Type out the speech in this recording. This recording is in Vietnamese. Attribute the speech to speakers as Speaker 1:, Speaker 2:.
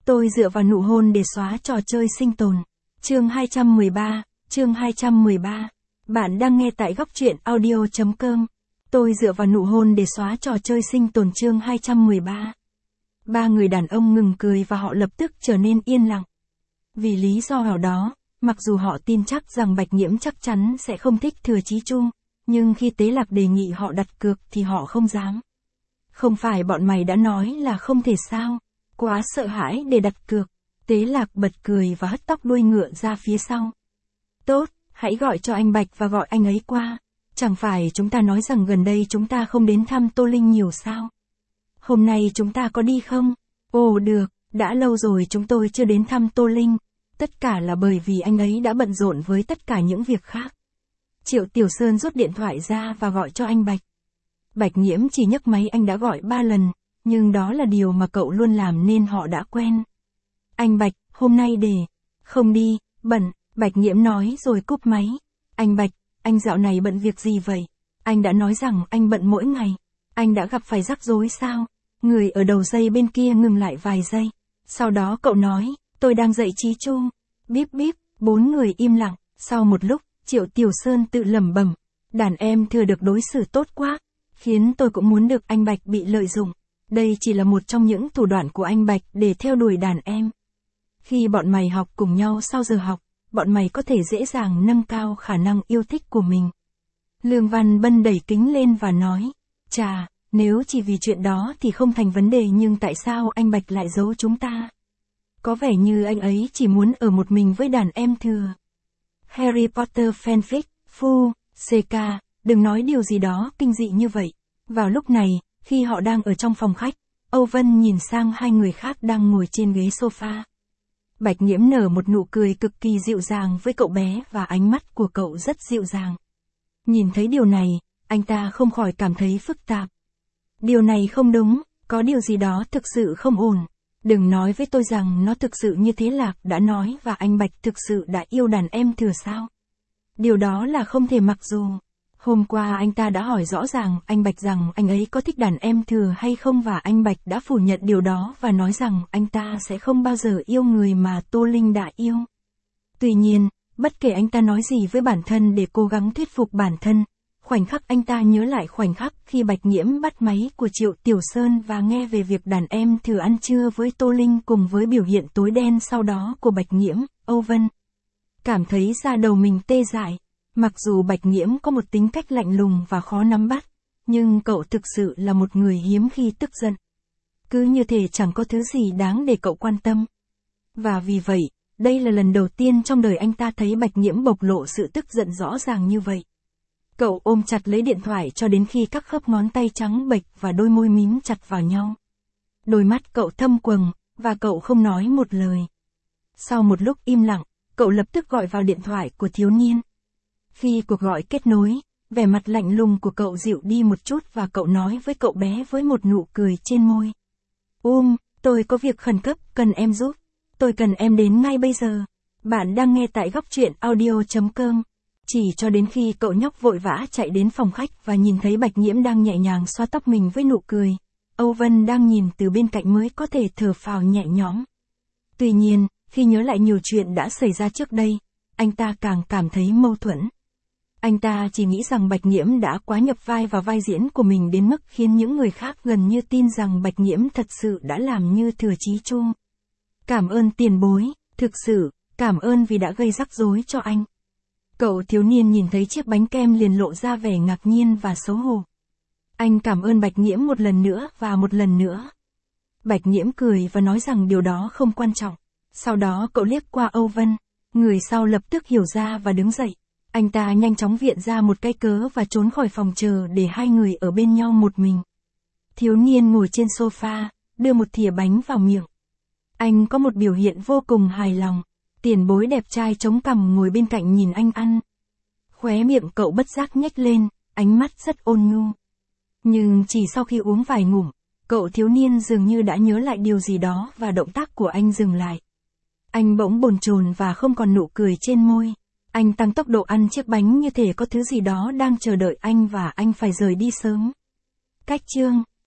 Speaker 1: Tôi dựa vào nụ hôn để xóa trò chơi sinh tồn. Chương 213. Bạn đang nghe tại góc truyện audio.com. Tôi dựa vào nụ hôn để xóa trò chơi sinh tồn chương 213. Ba người đàn ông ngừng cười và họ lập tức trở nên yên lặng. Vì lý do nào đó, mặc dù họ tin chắc rằng Bạch Nhiễm chắc chắn sẽ không thích Thừa Chí Trung, nhưng khi Tế Lạc đề nghị họ đặt cược thì họ không dám. Không phải bọn mày đã nói là không thể sao? Quá sợ hãi để đặt cược. Tế Lạc bật cười và hất tóc đuôi ngựa ra phía sau. Tốt, hãy gọi cho anh Bạch và gọi anh ấy qua. Chẳng phải chúng ta nói rằng gần đây chúng ta không đến thăm Tô Linh nhiều sao? Hôm nay chúng ta có đi không? Ồ được, đã lâu rồi chúng tôi chưa đến thăm Tô Linh. Tất cả là bởi vì anh ấy đã bận rộn với tất cả những việc khác. Triệu Tiểu Sơn rút điện thoại ra và gọi cho anh Bạch. Bạch Nhiễm chỉ nhấc máy anh đã gọi 3 lần, nhưng đó là điều mà cậu luôn làm nên họ đã quen. Anh Bạch, hôm nay không đi, bận, Bạch Nhiễm nói rồi cúp máy. Anh Bạch, anh dạo này bận việc gì vậy? Anh đã nói rằng anh bận mỗi ngày. Anh đã gặp phải rắc rối sao? Người ở đầu dây bên kia ngừng lại vài giây. Sau đó cậu nói, tôi đang dạy Chí Trung. Bíp bíp, 4 người im lặng. Sau một lúc, Triệu Tiểu Sơn tự lẩm bẩm. Đàn em Thừa được đối xử tốt quá. Khiến tôi cũng muốn được anh Bạch bị lợi dụng. Đây chỉ là một trong những thủ đoạn của anh Bạch để theo đuổi đàn em. Khi bọn mày học cùng nhau sau giờ học, bọn mày có thể dễ dàng nâng cao khả năng yêu thích của mình. Lương Văn Bân đẩy kính lên và nói, chà, nếu chỉ vì chuyện đó thì không thành vấn đề nhưng tại sao anh Bạch lại giấu chúng ta? Có vẻ như anh ấy chỉ muốn ở một mình với đàn em Thừa. Harry Potter fanfic, phu, CK, đừng nói điều gì đó kinh dị như vậy. Vào lúc này, khi họ đang ở trong phòng khách, Âu Vân nhìn sang hai người khác đang ngồi trên ghế sofa. Bạch Nhiễm nở một nụ cười cực kỳ dịu dàng với cậu bé và ánh mắt của cậu rất dịu dàng. Nhìn thấy điều này, anh ta không khỏi cảm thấy phức tạp. Điều này không đúng, có điều gì đó thực sự không ổn. Đừng nói với tôi rằng nó thực sự như Thế Lạc đã nói và anh Bạch thực sự đã yêu đàn em Thừa sao. Điều đó là không thể mặc dù. Hôm qua anh ta đã hỏi rõ ràng anh Bạch rằng anh ấy có thích đàn em Thừa hay không và anh Bạch đã phủ nhận điều đó và nói rằng anh ta sẽ không bao giờ yêu người mà Tô Linh đã yêu. Tuy nhiên, bất kể anh ta nói gì với bản thân để cố gắng thuyết phục bản thân, khoảnh khắc anh ta nhớ lại khoảnh khắc khi Bạch Nhiễm bắt máy của Triệu Tiểu Sơn và nghe về việc đàn em Thừa ăn trưa với Tô Linh cùng với biểu hiện tối đen sau đó của Bạch Nhiễm, Âu Vân cảm thấy da đầu mình tê dại. Mặc dù Bạch Nhiễm có một tính cách lạnh lùng và khó nắm bắt, nhưng cậu thực sự là một người hiếm khi tức giận. Cứ như thể chẳng có thứ gì đáng để cậu quan tâm. Và vì vậy, đây là lần đầu tiên trong đời anh ta thấy Bạch Nhiễm bộc lộ sự tức giận rõ ràng như vậy. Cậu ôm chặt lấy điện thoại cho đến khi các khớp ngón tay trắng bệch và đôi môi mím chặt vào nhau. Đôi mắt cậu thâm quầng, và cậu không nói một lời. Sau một lúc im lặng, cậu lập tức gọi vào điện thoại của thiếu niên. Khi cuộc gọi kết nối, vẻ mặt lạnh lùng của cậu dịu đi một chút và cậu nói với cậu bé với một nụ cười trên môi. Tôi có việc khẩn cấp, cần em giúp. Tôi cần em đến ngay bây giờ. Bạn đang nghe tại góc truyện audio.com. Chỉ cho đến khi cậu nhóc vội vã chạy đến phòng khách và nhìn thấy Bạch Nhiễm đang nhẹ nhàng xoa tóc mình với nụ cười. Âu Vân đang nhìn từ bên cạnh mới có thể thở phào nhẹ nhõm. Tuy nhiên, khi nhớ lại nhiều chuyện đã xảy ra trước đây, anh ta càng cảm thấy mâu thuẫn. Anh ta chỉ nghĩ rằng Bạch Nhiễm đã quá nhập vai vào vai diễn của mình đến mức khiến những người khác gần như tin rằng Bạch Nhiễm thật sự đã làm như Thừa Chí Trung. Cảm ơn tiền bối, thực sự, cảm ơn vì đã gây rắc rối cho anh. Cậu thiếu niên nhìn thấy chiếc bánh kem liền lộ ra vẻ ngạc nhiên và xấu hổ. Anh cảm ơn Bạch Nhiễm một lần nữa và một lần nữa. Bạch Nhiễm cười và nói rằng điều đó không quan trọng. Sau đó cậu liếc qua Âu Vân, người sau lập tức hiểu ra và đứng dậy. Anh ta nhanh chóng viện ra một cái cớ và trốn khỏi phòng chờ để hai người ở bên nhau một mình. Thiếu niên ngồi trên sofa, đưa một thìa bánh vào miệng. Anh có một biểu hiện vô cùng hài lòng. Tiền bối đẹp trai chống cằm ngồi bên cạnh nhìn anh ăn. Khóe miệng cậu bất giác nhếch lên, ánh mắt rất ôn nhu. Nhưng chỉ sau khi uống vài ngụm, cậu thiếu niên dường như đã nhớ lại điều gì đó và động tác của anh dừng lại. Anh bỗng bồn chồn và không còn nụ cười trên môi. Anh tăng tốc độ ăn chiếc bánh như thể có thứ gì đó đang chờ đợi anh và anh phải rời đi sớm. Cách chương